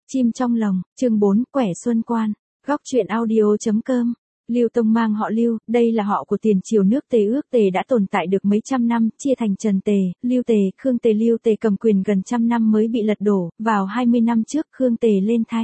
Chim trong lồng, chương 4, Quẻ Xuân Quan, góc truyện audio.com. Lưu Tông mang họ Lưu, đây là họ của tiền triều nước Tề. Ước Tề đã tồn tại được mấy trăm năm, chia thành Trần Tề, Lưu Tề, Khương Tề. Lưu Tề cầm quyền gần trăm năm mới bị lật đổ, vào 20 năm trước Khương Tề lên thay.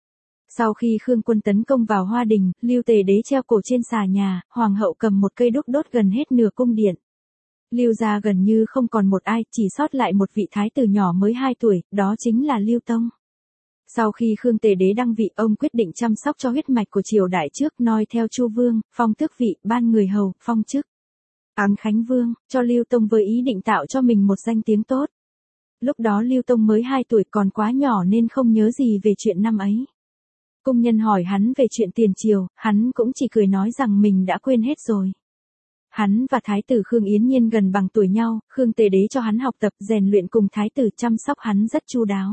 Sau khi Khương quân tấn công vào Hoa Đình, Lưu Tề đế treo cổ trên xà nhà, hoàng hậu cầm một cây đuốc đốt gần hết nửa cung điện. Lưu gia gần như không còn một ai, chỉ sót lại một vị thái tử nhỏ mới 2 tuổi, đó chính là Lưu Tông. Sau khi Khương Tề đế đăng vị, ông quyết định chăm sóc cho huyết mạch của triều đại trước, noi theo Chu vương, phong tước vị, ban người hầu, phong chức An Khánh Vương, cho Lưu Tông với ý định tạo cho mình một danh tiếng tốt. Lúc đó Lưu Tông mới 2 tuổi, còn quá nhỏ nên không nhớ gì về chuyện năm ấy. Cung nhân hỏi hắn về chuyện tiền triều, hắn cũng chỉ cười nói rằng mình đã quên hết rồi. Hắn và thái tử Khương Yến Nhiên gần bằng tuổi nhau, Khương Tề đế cho hắn học tập, rèn luyện cùng thái tử, chăm sóc hắn rất chu đáo.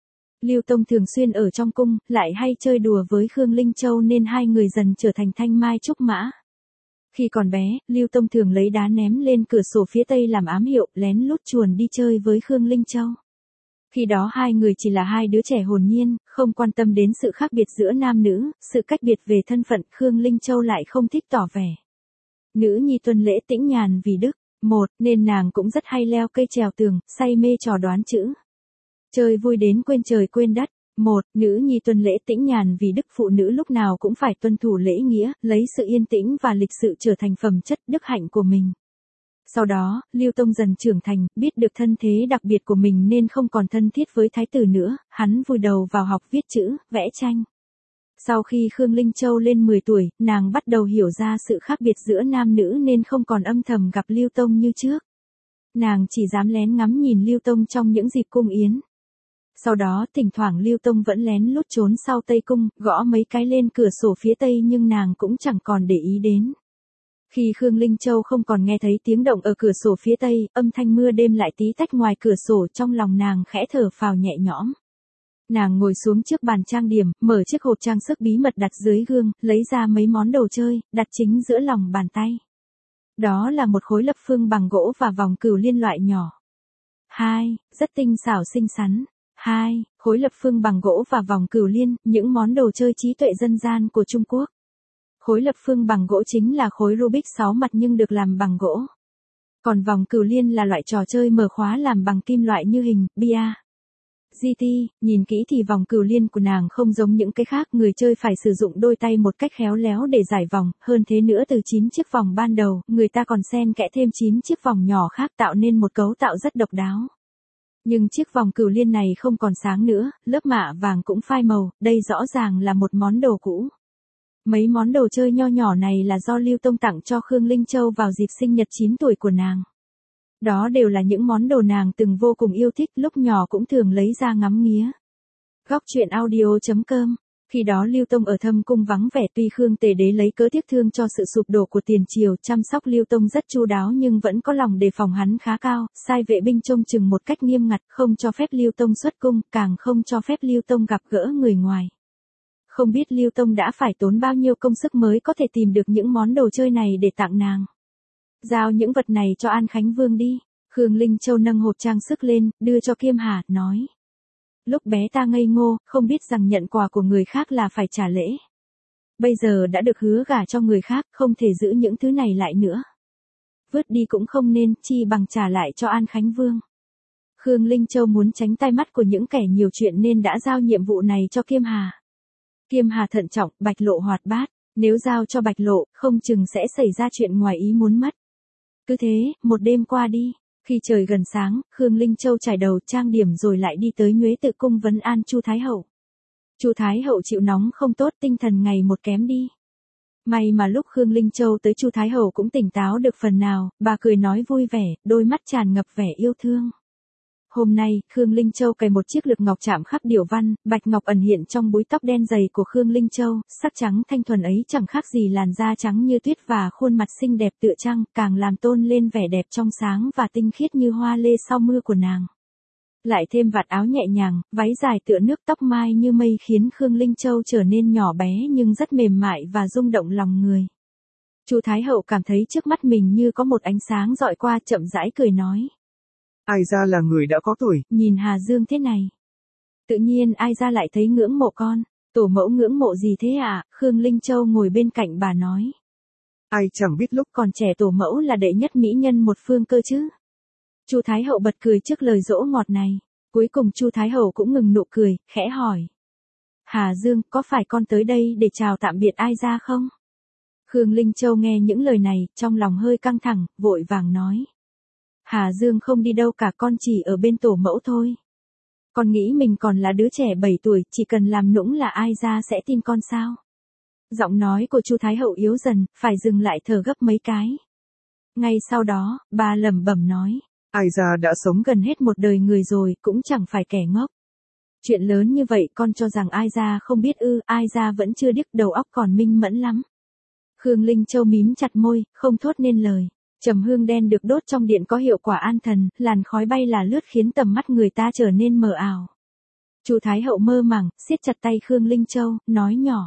Lưu Tông thường xuyên ở trong cung, lại hay chơi đùa với Khương Linh Châu nên hai người dần trở thành thanh mai trúc mã. Khi còn bé, Lưu Tông thường lấy đá ném lên cửa sổ phía tây làm ám hiệu, lén lút chuồn đi chơi với Khương Linh Châu. Khi đó hai người chỉ là hai đứa trẻ hồn nhiên, không quan tâm đến sự khác biệt giữa nam nữ, sự cách biệt về thân phận. Khương Linh Châu lại không thích tỏ vẻ nữ nhi tuân lễ tĩnh nhàn vì đức, nên nàng cũng rất hay leo cây trèo tường, say mê trò đoán chữ. Chơi vui đến quên trời quên đất. Nữ nhi tuân lễ tĩnh nhàn vì đức. Phụ nữ lúc nào cũng phải tuân thủ lễ nghĩa, lấy sự yên tĩnh và lịch sự trở thành phẩm chất đức hạnh của mình. Sau đó, Lưu Tông dần trưởng thành, biết được thân thế đặc biệt của mình nên không còn thân thiết với thái tử nữa, hắn vùi đầu vào học viết chữ, vẽ tranh. Sau khi Khương Linh Châu lên 10 tuổi, nàng bắt đầu hiểu ra sự khác biệt giữa nam nữ nên không còn âm thầm gặp Lưu Tông như trước. Nàng chỉ dám lén ngắm nhìn Lưu Tông trong những dịp cung yến. Sau đó, thỉnh thoảng Lưu Tông vẫn lén lút trốn sau Tây Cung, gõ mấy cái lên cửa sổ phía Tây nhưng nàng cũng chẳng còn để ý đến. Khi Khương Linh Châu không còn nghe thấy tiếng động ở cửa sổ phía Tây, âm thanh mưa đêm lại tí tách ngoài cửa sổ, trong lòng nàng khẽ thở phào nhẹ nhõm. Nàng ngồi xuống trước bàn trang điểm, mở chiếc hộp trang sức bí mật đặt dưới gương, lấy ra mấy món đồ chơi, đặt chính giữa lòng bàn tay. Đó là một khối lập phương bằng gỗ và vòng cửu liên loại nhỏ. Rất tinh xảo xinh xắn. Khối lập phương bằng gỗ và vòng cửu liên, những món đồ chơi trí tuệ dân gian của Trung Quốc. Khối lập phương bằng gỗ chính là khối Rubik 6 mặt nhưng được làm bằng gỗ. Còn vòng cửu liên là loại trò chơi mở khóa làm bằng kim loại như hình, bia. GT, nhìn kỹ thì vòng cửu liên của nàng không giống những cái khác, người chơi phải sử dụng đôi tay một cách khéo léo để giải vòng, hơn thế nữa từ 9 chiếc vòng ban đầu, người ta còn xen kẽ thêm 9 chiếc vòng nhỏ khác tạo nên một cấu tạo rất độc đáo. Nhưng chiếc vòng cửu liên này không còn sáng nữa, lớp mạ vàng cũng phai màu, đây rõ ràng là một món đồ cũ. Mấy món đồ chơi nho nhỏ này là do Lưu Tông tặng cho Khương Linh Châu vào dịp sinh nhật 9 tuổi của nàng. Đó đều là những món đồ nàng từng vô cùng yêu thích, lúc nhỏ cũng thường lấy ra ngắm nghía. Góc truyện audio.com. Khi đó Lưu Tông ở thâm cung vắng vẻ, tuy Khương Tề đế lấy cớ tiếc thương cho sự sụp đổ của tiền triều, chăm sóc Lưu Tông rất chu đáo nhưng vẫn có lòng đề phòng hắn khá cao, sai vệ binh trông chừng một cách nghiêm ngặt, không cho phép Lưu Tông xuất cung, càng không cho phép Lưu Tông gặp gỡ người ngoài. Không biết Lưu Tông đã phải tốn bao nhiêu công sức mới có thể tìm được những món đồ chơi này để tặng nàng. Giao những vật này cho An Khánh Vương đi. Khương Linh Châu nâng hộp trang sức lên, đưa cho Kiêm Hà, nói. Lúc bé ta ngây ngô, không biết rằng nhận quà của người khác là phải trả lễ. Bây giờ đã được hứa gả cho người khác, không thể giữ những thứ này lại nữa. Vứt đi cũng không nên, chi bằng trả lại cho An Khánh Vương. Khương Linh Châu muốn tránh tai mắt của những kẻ nhiều chuyện nên đã giao nhiệm vụ này cho Kiêm Hà. Kiêm Hà thận trọng, Bạch Lộ hoạt bát, nếu giao cho Bạch Lộ, không chừng sẽ xảy ra chuyện ngoài ý muốn mất. Cứ thế, một đêm qua đi, khi trời gần sáng, Khương Linh Châu trải đầu trang điểm rồi lại đi tới Nhuế Tự cung vấn an Chu Thái Hậu. Chu Thái Hậu chịu nóng không tốt, tinh thần ngày một kém đi. May mà lúc Khương Linh Châu tới Chu Thái Hậu cũng tỉnh táo được phần nào, bà cười nói vui vẻ, đôi mắt tràn ngập vẻ yêu thương. Hôm nay, Khương Linh Châu cài một chiếc lược ngọc chạm khắc điểu văn, bạch ngọc ẩn hiện trong búi tóc đen dày của Khương Linh Châu, sắc trắng thanh thuần ấy chẳng khác gì làn da trắng như tuyết và khuôn mặt xinh đẹp tựa trăng, càng làm tôn lên vẻ đẹp trong sáng và tinh khiết như hoa lê sau mưa của nàng. Lại thêm vạt áo nhẹ nhàng, váy dài tựa nước, tóc mai như mây khiến Khương Linh Châu trở nên nhỏ bé nhưng rất mềm mại và rung động lòng người. Chu Thái Hậu cảm thấy trước mắt mình như có một ánh sáng dọi qua, chậm rãi cười nói. Ai ra là người đã có tuổi, nhìn Hà Dương thế này. Tự nhiên ai ra lại thấy ngưỡng mộ con, tổ mẫu ngưỡng mộ gì thế ạ? Khương Linh Châu ngồi bên cạnh bà nói. Ai chẳng biết lúc Còn trẻ tổ mẫu là đệ nhất mỹ nhân một phương cơ chứ. Chu Thái Hậu bật cười trước lời dỗ ngọt này. Cuối cùng Chu Thái Hậu cũng ngừng nụ cười, khẽ hỏi. Hà Dương, có phải con tới đây để chào tạm biệt ai ra không? Khương Linh Châu nghe những lời này, trong lòng hơi căng thẳng, vội vàng nói. Hà Dương không đi đâu cả, con chỉ ở bên tổ mẫu thôi. Con nghĩ mình còn là đứa trẻ 7 tuổi, chỉ cần làm nũng là ai ra sẽ tin con sao? Giọng nói của Chu Thái Hậu yếu dần, phải dừng lại thở gấp mấy cái. Ngay sau đó, bà lẩm bẩm nói. ai ra đã sống Gần hết một đời người rồi, cũng chẳng phải kẻ ngốc. Chuyện lớn như vậy con cho rằng ai ra không biết ư? Ai ra vẫn chưa điếc, đầu óc còn minh mẫn lắm. Khương Linh Châu mím chặt môi, không thốt nên lời. Trầm hương đen được đốt trong điện có hiệu quả an thần, làn khói bay là lướt khiến tầm mắt người ta trở nên mờ ảo. Chu Thái Hậu mơ màng, siết chặt tay Khương Linh Châu, nói nhỏ.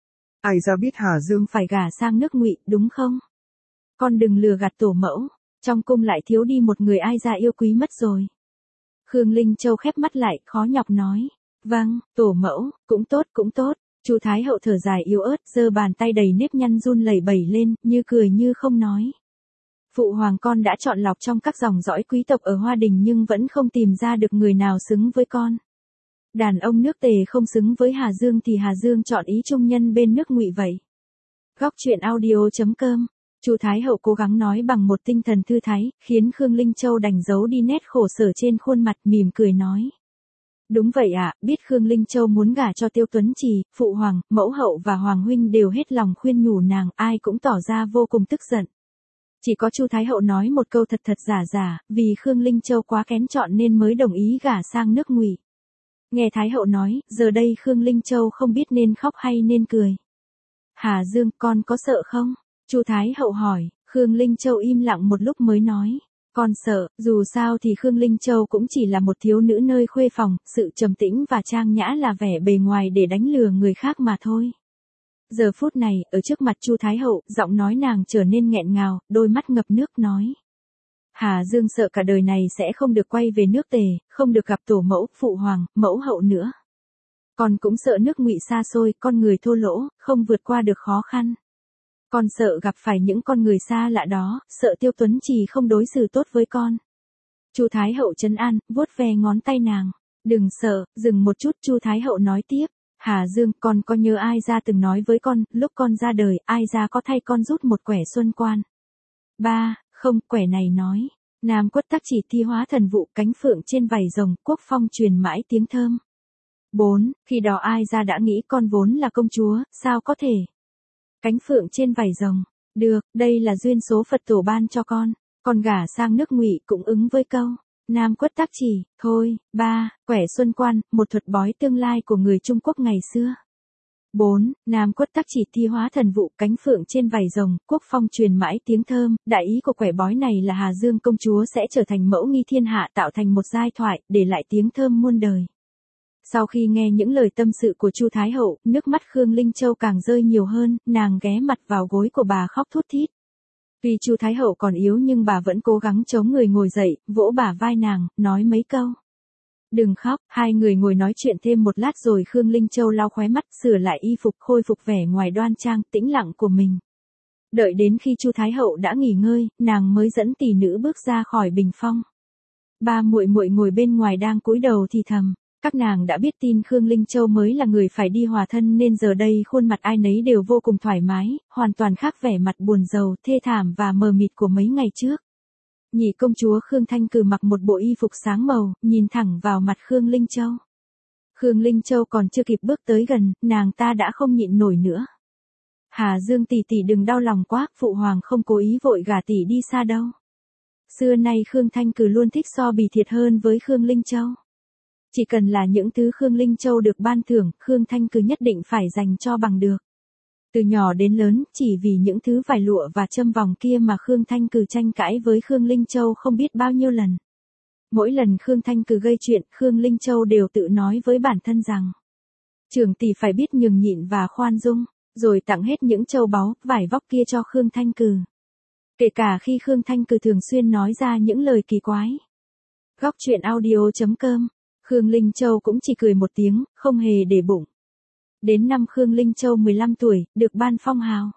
Ai ra biết Hà Dương phải gả sang nước Ngụy, đúng không? Con đừng lừa gạt tổ mẫu, trong cung lại thiếu đi một người ai ra yêu quý mất rồi. Khương Linh Châu khép mắt lại, khó nhọc nói. Vâng, tổ mẫu, cũng tốt cũng tốt. Chu Thái Hậu thở dài yếu ớt, giơ bàn tay đầy nếp nhăn run lẩy bẩy lên, như cười như không nói. Phụ hoàng con đã chọn lọc trong các dòng dõi quý tộc ở Hoa Đình nhưng vẫn không tìm ra được người nào xứng với con. Đàn ông nước Tề không xứng với Hà Dương thì Hà Dương chọn ý trung nhân bên nước Ngụy vậy. Góc truyện audio.com. Chu Thái Hậu cố gắng nói bằng một tinh thần thư thái, khiến Khương Linh Châu đành giấu đi nét khổ sở trên khuôn mặt, mỉm cười nói. Đúng vậy ạ, biết Khương Linh Châu muốn gả cho Tiêu Tuấn Trì, phụ hoàng, mẫu hậu và hoàng huynh đều hết lòng khuyên nhủ nàng, ai cũng tỏ ra vô cùng tức giận. Chỉ có Chu Thái Hậu nói một câu thật thật giả giả, vì Khương Linh Châu quá kén chọn nên mới đồng ý gả sang nước Ngụy. Nghe Thái Hậu nói, giờ đây Khương Linh Châu không biết nên khóc hay nên cười. Hà Dương, con có sợ không? Chu Thái Hậu hỏi. Khương Linh Châu im lặng một lúc mới nói. Con sợ, dù sao thì Khương Linh Châu cũng chỉ là một thiếu nữ nơi khuê phòng, sự trầm tĩnh và trang nhã là vẻ bề ngoài để đánh lừa người khác mà thôi. Giờ phút này, ở trước mặt Chu Thái Hậu, giọng nói nàng trở nên nghẹn ngào, đôi mắt ngập nước nói. Hà Dương sợ cả đời này sẽ không được quay về nước Tề, không được gặp tổ mẫu, phụ hoàng, mẫu hậu nữa. Con cũng sợ nước Ngụy xa xôi, con người thô lỗ, không vượt qua được khó khăn. Con sợ gặp phải những con người xa lạ đó, sợ Tiêu Tuấn Trì không đối xử tốt với con. Chu Thái Hậu trấn an, vuốt ve ngón tay nàng. Đừng sợ, dừng một chút, Chu Thái Hậu nói tiếp. Hà Dương, con có nhớ ai ra từng nói với con, lúc con ra đời, ai ra có thay con rút một quẻ xuân quan. Ba, không, quẻ này nói. Nam Quất Tắc Chỉ thi hóa thần vụ, cánh phượng trên vảy rồng, quốc phong truyền mãi tiếng thơm. 4. Khi đó ai ra đã nghĩ con vốn là công chúa, sao có thể? Cánh phượng trên vảy rồng. Được, đây là duyên số Phật tổ ban cho con gả sang nước Ngụy cũng ứng với câu. Nam Quất Tắc Chỉ, thôi. 3. Quẻ xuân quan, một thuật bói tương lai của người Trung Quốc ngày xưa. 4. Nam Quất Tắc Chỉ thi hóa thần vụ, cánh phượng trên vảy rồng, quốc phong truyền mãi tiếng thơm. Đại ý của quẻ bói này là Hà Dương công chúa sẽ trở thành mẫu nghi thiên hạ, tạo thành một giai thoại, để lại tiếng thơm muôn đời. Sau khi nghe những lời tâm sự của Chu Thái Hậu, nước mắt Khương Linh Châu càng rơi nhiều hơn, nàng ghé mặt vào gối của bà khóc thút thít. Tuy Chu Thái Hậu còn yếu nhưng bà vẫn cố gắng chống người ngồi dậy, vỗ bả vai nàng, nói mấy câu. Đừng khóc, hai người ngồi nói chuyện thêm một lát rồi Khương Linh Châu lau khóe mắt, sửa lại y phục, khôi phục vẻ ngoài đoan trang, tĩnh lặng của mình. Đợi đến khi Chu Thái Hậu đã nghỉ ngơi, nàng mới dẫn tỷ nữ bước ra khỏi bình phong. Ba muội muội ngồi bên ngoài đang cúi đầu thì thầm. Các nàng đã biết tin Khương Linh Châu mới là người phải đi hòa thân nên giờ đây khuôn mặt ai nấy đều vô cùng thoải mái, hoàn toàn khác vẻ mặt buồn rầu, thê thảm và mờ mịt của mấy ngày trước. Nhị công chúa Khương Thanh Cừ mặc một bộ y phục sáng màu, nhìn thẳng vào mặt Khương Linh Châu. Khương Linh Châu còn chưa kịp bước tới gần, nàng ta đã không nhịn nổi nữa. Hà Dương tỷ tỷ đừng đau lòng quá, phụ hoàng không cố ý vội gả tỷ đi xa đâu. Xưa nay Khương Thanh Cừ luôn thích so bì thiệt hơn với Khương Linh Châu. Chỉ cần là những thứ Khương Linh Châu được ban thưởng, Khương Thanh Cừ nhất định phải dành cho bằng được. Từ nhỏ đến lớn, chỉ vì những thứ vải lụa và châm vòng kia mà Khương Thanh Cừ tranh cãi với Khương Linh Châu không biết bao nhiêu lần. Mỗi lần Khương Thanh Cừ gây chuyện, Khương Linh Châu đều tự nói với bản thân rằng trưởng tỷ phải biết nhường nhịn và khoan dung, rồi tặng hết những châu báu, vải vóc kia cho Khương Thanh Cừ. Kể cả khi Khương Thanh Cừ thường xuyên nói ra những lời kỳ quái. Góc truyện audio.com Khương Linh Châu cũng chỉ cười một tiếng, không hề để bụng. Đến năm Khương Linh Châu 15 tuổi, được ban phong hào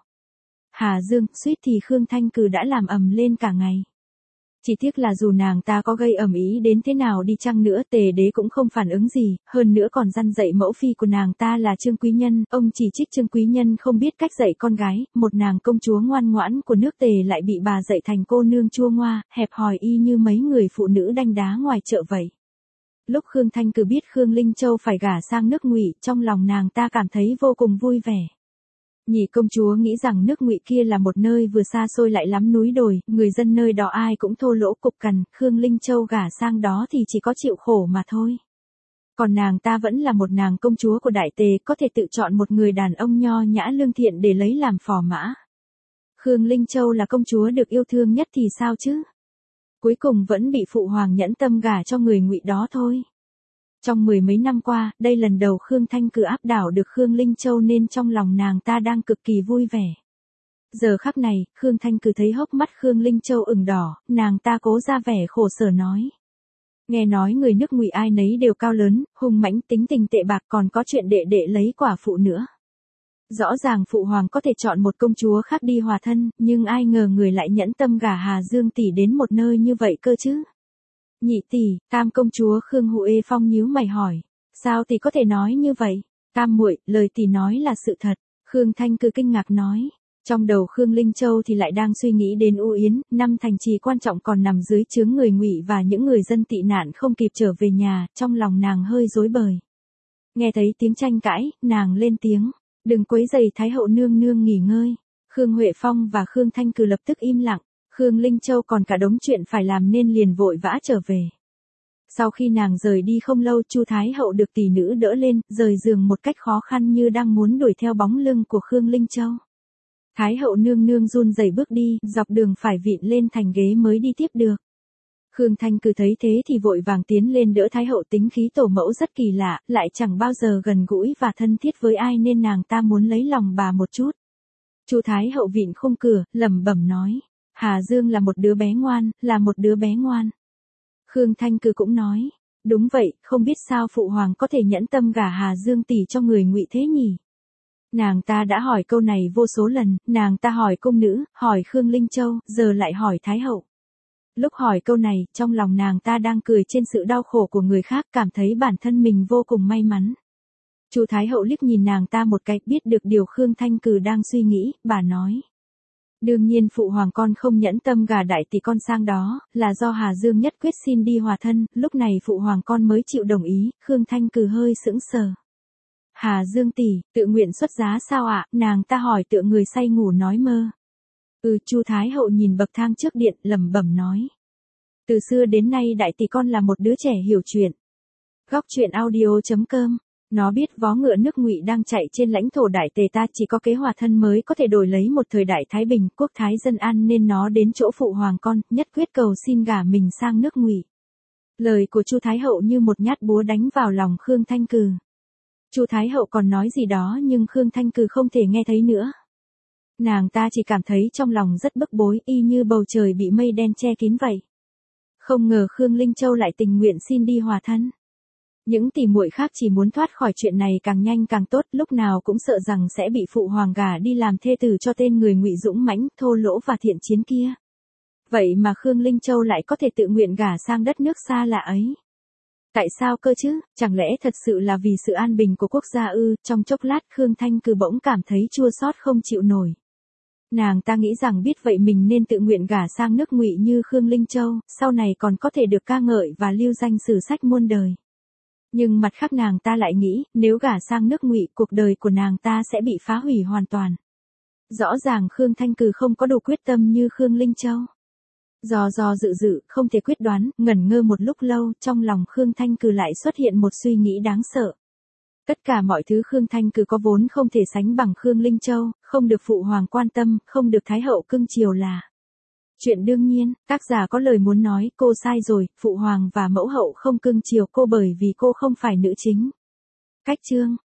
Hà Dương, suýt thì Khương Thanh Cừ đã làm ầm lên cả ngày. Chỉ tiếc là dù nàng ta có gây ầm ĩ đến thế nào đi chăng nữa, Tề đế cũng không phản ứng gì, hơn nữa còn răn dạy mẫu phi của nàng ta là Trương Quý Nhân, ông chỉ trích Trương Quý Nhân không biết cách dạy con gái, một nàng công chúa ngoan ngoãn của nước Tề lại bị bà dạy thành cô nương chua ngoa, hẹp hòi y như mấy người phụ nữ đanh đá ngoài chợ vậy. Lúc Khương Thanh Cừ biết Khương Linh Châu phải gả sang nước Ngụy, trong lòng nàng ta cảm thấy vô cùng vui vẻ. Nhị công chúa nghĩ rằng nước Ngụy kia là một nơi vừa xa xôi lại lắm núi đồi, người dân nơi đó ai cũng thô lỗ cục cằn, Khương Linh Châu gả sang đó thì chỉ có chịu khổ mà thôi. Còn nàng ta vẫn là một nàng công chúa của Đại Tề, có thể tự chọn một người đàn ông nho nhã lương thiện để lấy làm phò mã. Khương Linh Châu là công chúa được yêu thương nhất thì sao chứ? Cuối cùng vẫn bị phụ hoàng nhẫn tâm gả cho người Ngụy đó thôi. Trong mười mấy năm qua, đây lần đầu Khương Thanh Cừ áp đảo được Khương Linh Châu nên trong lòng nàng ta đang cực kỳ vui vẻ. Giờ khắc này, Khương Thanh Cừ thấy hốc mắt Khương Linh Châu ửng đỏ, nàng ta cố ra vẻ khổ sở nói. Nghe nói người nước Ngụy ai nấy đều cao lớn, hung mãnh, tính tình tệ bạc, còn có chuyện đệ đệ lấy quả phụ nữa. Rõ ràng phụ hoàng có thể chọn một công chúa khác đi hòa thân, nhưng ai ngờ người lại nhẫn tâm gả Hà Dương tỷ đến một nơi như vậy cơ chứ. Nhị tỷ, tam công chúa Khương Huệ Phong nhíu mày hỏi, sao tỷ có thể nói như vậy? Tam muội, lời tỷ nói là sự thật. Khương Thanh Cừ kinh ngạc nói. Trong đầu Khương Linh Châu thì lại đang suy nghĩ đến U Yến, năm thành trì quan trọng còn nằm dưới trướng người Ngụy và những người dân tị nạn không kịp trở về nhà, trong lòng nàng hơi rối bời. Nghe thấy tiếng tranh cãi, nàng lên tiếng, đừng quấy rầy Thái hậu nương nương nghỉ ngơi. Khương Huệ Phong và Khương Thanh Cừ lập tức im lặng. Khương Linh Châu còn cả đống chuyện phải làm nên liền vội vã trở về. Sau khi nàng rời đi không lâu, Chu Thái hậu được tỷ nữ đỡ lên, rời giường một cách khó khăn như đang muốn đuổi theo bóng lưng của Khương Linh Châu. Thái hậu nương nương run rẩy bước đi, dọc đường phải vịn lên thành ghế mới đi tiếp được. Khương Thanh Cừ thấy thế thì vội vàng tiến lên đỡ Thái hậu, tính khí tổ mẫu rất kỳ lạ, lại chẳng bao giờ gần gũi và thân thiết với ai nên nàng ta muốn lấy lòng bà một chút. Chu Thái hậu vịn khung cửa, lẩm bẩm nói. Hà Dương là một đứa bé ngoan, là một đứa bé ngoan. Khương Thanh Cừ cũng nói, đúng vậy, không biết sao phụ hoàng có thể nhẫn tâm gả Hà Dương tỷ cho người Ngụy thế nhỉ? Nàng ta đã hỏi câu này vô số lần, nàng ta hỏi cung nữ, hỏi Khương Linh Châu, giờ lại hỏi Thái hậu. Lúc hỏi câu này, trong lòng nàng ta đang cười trên sự đau khổ của người khác, cảm thấy bản thân mình vô cùng may mắn. Chu Thái hậu liếc nhìn nàng ta một cái, biết được điều Khương Thanh Cừ đang suy nghĩ, bà nói. Đương nhiên phụ hoàng con không nhẫn tâm gả đại tỷ con sang đó, là do Hà Dương nhất quyết xin đi hòa thân, lúc này phụ hoàng con mới chịu đồng ý. Khương Thanh Cừ hơi sững sờ. Hà Dương tỷ, tự nguyện xuất giá sao ạ? Nàng ta hỏi tựa người say ngủ nói mơ. Chu Thái hậu nhìn bậc thang trước điện, lẩm bẩm nói. Từ xưa đến nay đại tỷ con là một đứa trẻ hiểu chuyện. Góc truyện audio.com. Nó biết vó ngựa nước Ngụy đang chạy trên lãnh thổ Đại Tề ta, chỉ có kế hòa thân mới có thể đổi lấy một thời đại thái bình, quốc thái dân an, nên nó đến chỗ phụ hoàng con, nhất quyết cầu xin gả mình sang nước Ngụy. Lời của Chu Thái hậu như một nhát búa đánh vào lòng Khương Thanh Cừ. Chu Thái hậu còn nói gì đó nhưng Khương Thanh Cừ không thể nghe thấy nữa. Nàng ta chỉ cảm thấy trong lòng rất bức bối, y như bầu trời bị mây đen che kín vậy. Không ngờ Khương Linh Châu lại tình nguyện xin đi hòa thân. Những tỷ muội khác chỉ muốn thoát khỏi chuyện này càng nhanh càng tốt, lúc nào cũng sợ rằng sẽ bị phụ hoàng gả đi làm thê tử cho tên người Ngụy dũng mãnh, thô lỗ và thiện chiến kia. Vậy mà Khương Linh Châu lại có thể tự nguyện gả sang đất nước xa lạ ấy. Tại sao cơ chứ? Chẳng lẽ thật sự là vì sự an bình của quốc gia ư? Trong chốc lát Khương Thanh Cừ bỗng cảm thấy chua xót không chịu nổi. Nàng ta nghĩ rằng biết vậy mình nên tự nguyện gả sang nước Ngụy như Khương Linh Châu, sau này còn có thể được ca ngợi và lưu danh sử sách muôn đời. Nhưng mặt khác nàng ta lại nghĩ, nếu gả sang nước Ngụy, cuộc đời của nàng ta sẽ bị phá hủy hoàn toàn. Rõ ràng Khương Thanh Cừ không có đủ quyết tâm như Khương Linh Châu. Do dự, không thể quyết đoán, ngẩn ngơ một lúc lâu, trong lòng Khương Thanh Cừ lại xuất hiện một suy nghĩ đáng sợ. Tất cả mọi thứ Khương Thanh Cừ có vốn không thể sánh bằng Khương Linh Châu, không được phụ hoàng quan tâm, không được thái hậu cưng chiều là chuyện đương nhiên. Tác giả có lời muốn nói, cô sai rồi, phụ hoàng và mẫu hậu không cưng chiều cô bởi vì cô không phải nữ chính. Cách chương